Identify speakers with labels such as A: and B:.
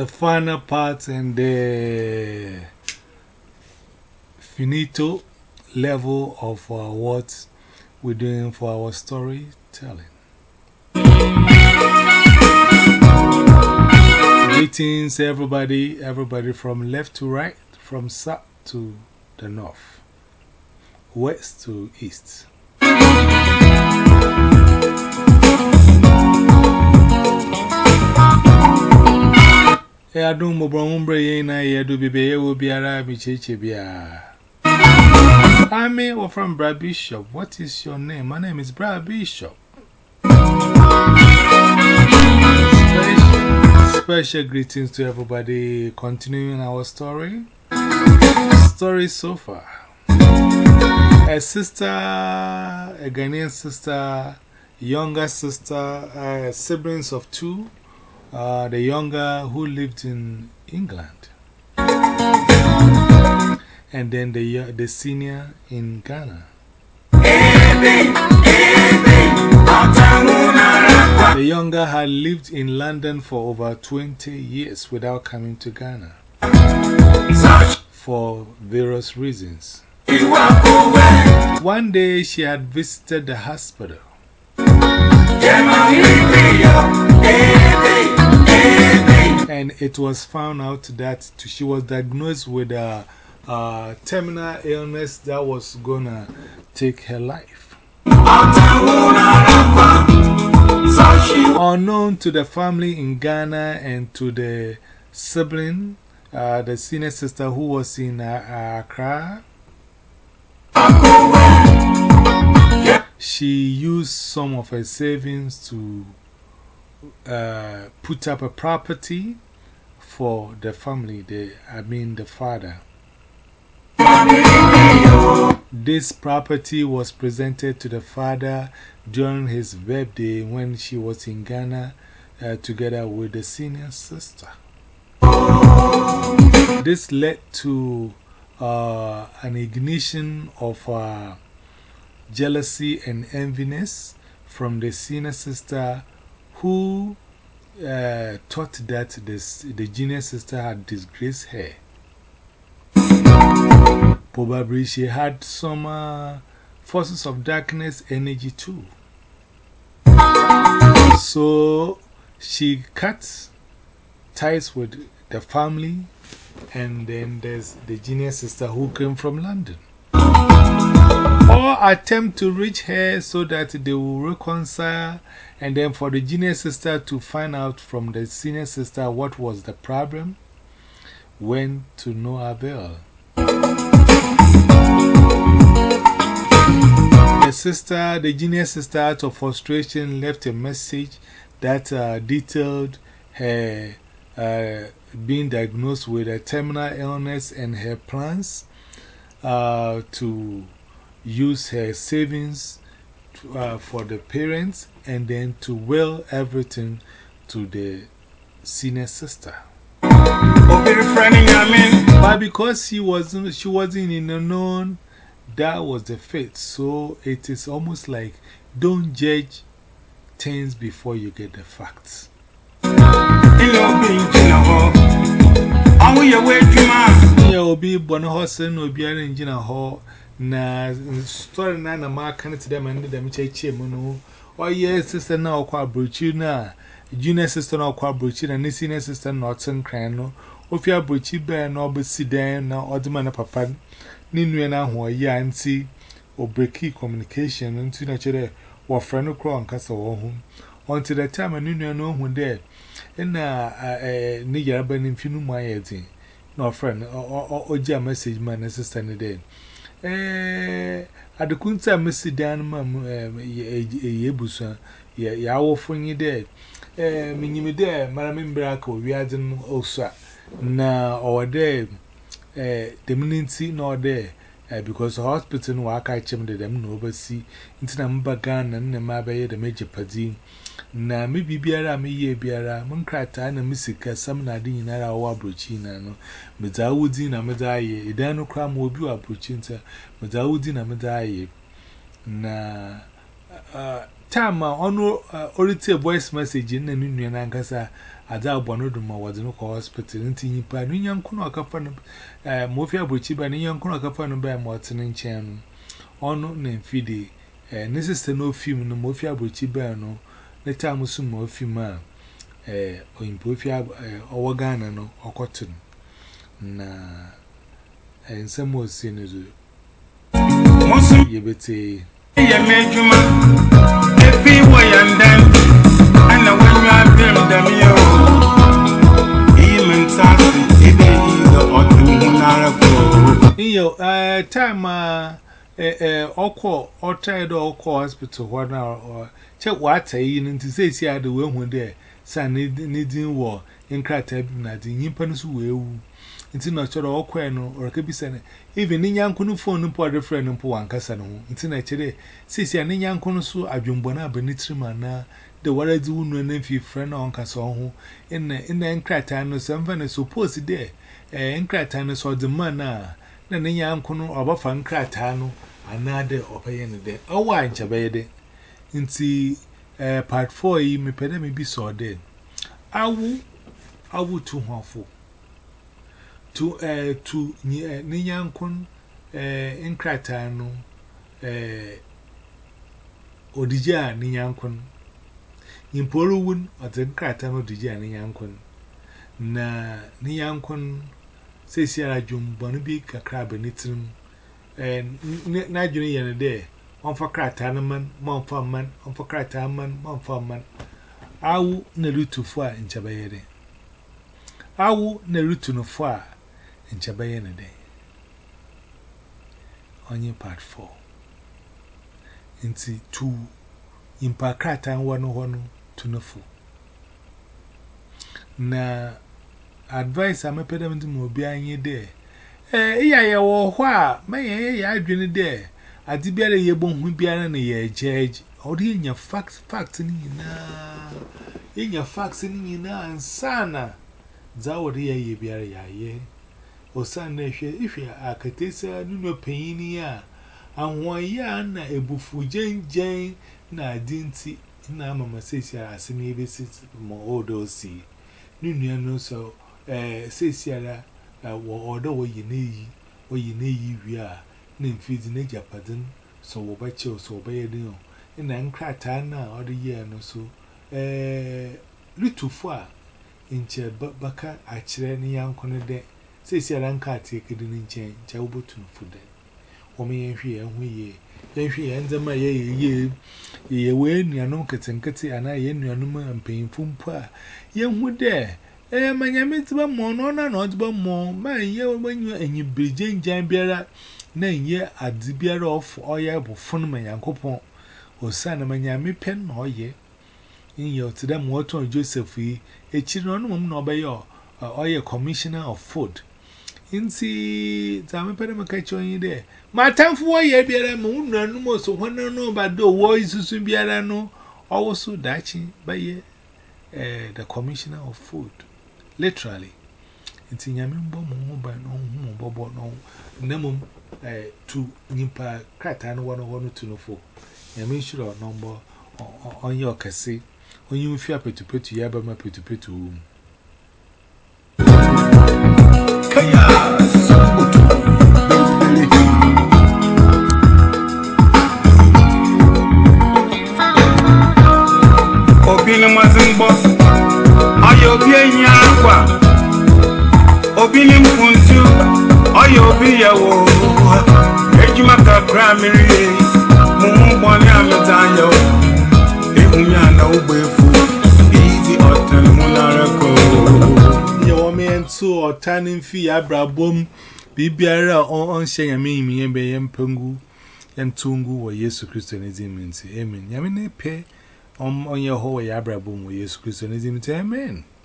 A: final part and the finito level of what we're doing for our storytelling. Greetings, everybody from left to right, from south to the north, west to east. I don't know will be I'm from Brad Bishop. What is your name? My name is Brad Bishop. Special greetings to everybody. Continuing our story. Story so far. A sister, a Ghanaian sister, younger sister, siblings of two. The younger who lived in England, and then the senior in Ghana. The younger had lived in London for over 20 years without coming to Ghana for various reasons. One day she had visited the hospital. And it was found out that she was diagnosed with a terminal illness that was gonna take her life. Unknown to the family in Ghana and to the sibling, the senior sister who was in Accra, she used some of her savings to put up a property for the family, the father. This property was presented to the father during his birthday when she was in Ghana together with the senior sister. This led to an ignition of jealousy and enviness from the senior sister, who thought that the junior sister had disgraced her. Probably she had some forces of darkness energy too. So she cut ties with the family, and then there's the junior sister who came from London. Or attempt to reach her so that they will reconcile, and then for the junior sister to find out from the senior sister what was the problem, went to no avail. The junior sister, out of frustration, left a message that detailed her being diagnosed with a terminal illness and her plans to use her savings for the parents, and then to will everything to the senior sister. But because she wasn't in the known, that was the fate. So it is almost like don't judge things before you get the facts. Na story na ma kan to them and them cheche mu. Oh yes, sister na okwa brochi na junior sister na okwa brochi na senior sister na otin kran no. Ofia brochi be na obesi den na odima na papa ni nua na ho ya anti o breaki communication nti na chere wo friend kro nkasa wo hu. Until the time ni nua no hu there na ni yaraba ni mfinu mu ayedin. No friend o message man sister ni there. Adukunta Missy Dan, ye busa, ya offering there. Minimi there, Madame Braco, we had them also. Now, or there, the minity nor there, because the hospital no I catch them, them no oversee, into the Mbagan and the Mabaye, the major paddy. Na maybe biara me ye biara munkrata na misika sam na adi nyinara wa abrochina no medawudi na medaye idan no kra ma obi wa abrochinte medawudi na medaye na time on already a voice message in an Union Ankasa. Ada bonoduma was no hospital until you pan young kuno kafan mofia buchiba and young kuno kafan by Martin and Chan on name fide necessary no film no mofia buchiba no the time was some more film or in Pofia or Ghana no or cotton na and some more sinners you bete
B: ya mejuma efi wo yandan ana wanyu abem damio mentasi ide ido otunara ko
A: iyo time oko outside oko hospital what now check what say nti say see ade we hu there san needing war in krata bi na di nyimpa no so wewu nti na choro oko no oraka bi sene even ni nyanko no phone no po de friend no po wankasa no nti na chere see ni nyanko no so adwombo na abanitrima na the waradi wunu na fi friend na wankasa ho in krata no some na suppose there krata no so the man na ni nyanko no obafa krata no another opinion de owa nchabe de nti part 4 yi me pede me bi so de awu to hofo to ni nyankon nkrata no odija ni nyankon imporo wun ate nkrata no odija ni nyankon na ni nyankon sesiara dwumbon bi kakra benitrim na adwene yene de onfa krata no man monfa man onfa krata man monfa man awu na rutufu a nchabayede awu na rutu no fo a nchabayene de onye part 4 nti tu impa krata wonu hono tunofo na advice amepedam ndi mo bi anye de iya ye wo ho a maye ya adwene de adi biara ye bonhu biara na ye judge odi nya fact ni nyina nya facts ni nyina ansana za wodi ye biara ya ye osan na hwe ihwe akatesa nuno panyini a anwo ya na ebufu jenjen na adinti na mama sesi asemi ebesi mo odosi nunu no so sesiara wo odo wo yineyi wi a na mfizi na japadin so wo bache so bayedin na nkrata na odo ye no so lutufu a inche baka akire ni yankone de sesiara nkata ekedi ni nche ncha obotu fude omi yenhwe yenhwe nzema ye we nuanom ketenkete ana ye nuanom mpanyimfo mpo a yenhu de manyame tiba mo no na no tiba mo ma ye wanyu anyibirjenjan biara na ye ade biara of oya bofon manyankopon osana manyame pen no ye inye otidam woton Joseph yi echiro no mum no obayo oya commissioner of food inti zame pede makacho yin de matamfu wo ye biara mu nuanu mo so hono no ba do wo isusu biara no owoso dachi baye the commissioner of food literally inti nyame mbo mu ba no hu bobo no namum tu nyimpa krata no wono tu no fo nyame shiro no mbo onye okase onye mfi apetupetu ya ba ma petupetu
B: kaya sabutu obini mazimbo ayo bi enya akwa obini mfuntu ayo bi yawo ejuma kakra miri mumu boni ametayo ehunya na ugbefu easy otan munarako
A: ye wo me entu otanin fi abrabom bibiara on nyame yimi ye be yempangu yentungu wo Yesu Kristo neziminti amen nyame ne pe onye ho wo ya abrabom wo Yesu Kristo neziminti amen.